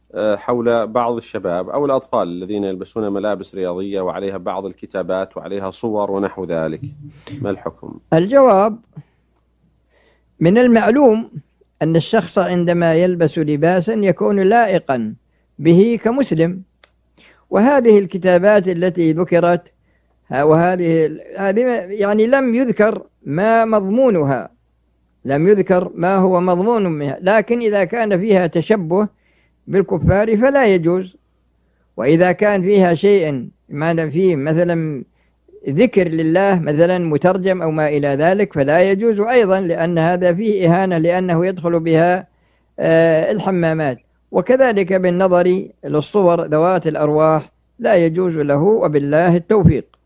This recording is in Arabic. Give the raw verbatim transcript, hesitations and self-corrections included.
حول بعض الشباب أو الأطفال الذين يلبسون ملابس رياضية وعليها بعض الكتابات وعليها صور ونحو ذلك، ما الحكم؟ الجواب: من المعلوم أن الشخص عندما يلبس لباسا يكون لائقا به كمسلم، وهذه الكتابات التي ذكرت وهذه هذه يعني لم يذكر ما مضمونها، لم يذكر ما هو مضمون منها، لكن إذا كان فيها تشبه بالكفار فلا يجوز، وإذا كان فيها شيء ما فيه مثلا ذكر لله مثلا مترجم أو ما إلى ذلك فلا يجوز أيضا، لأن هذا فيه إهانة، لأنه يدخل بها الحمامات. وكذلك بالنظر للصور ذوات الأرواح لا يجوز له، وبالله التوفيق.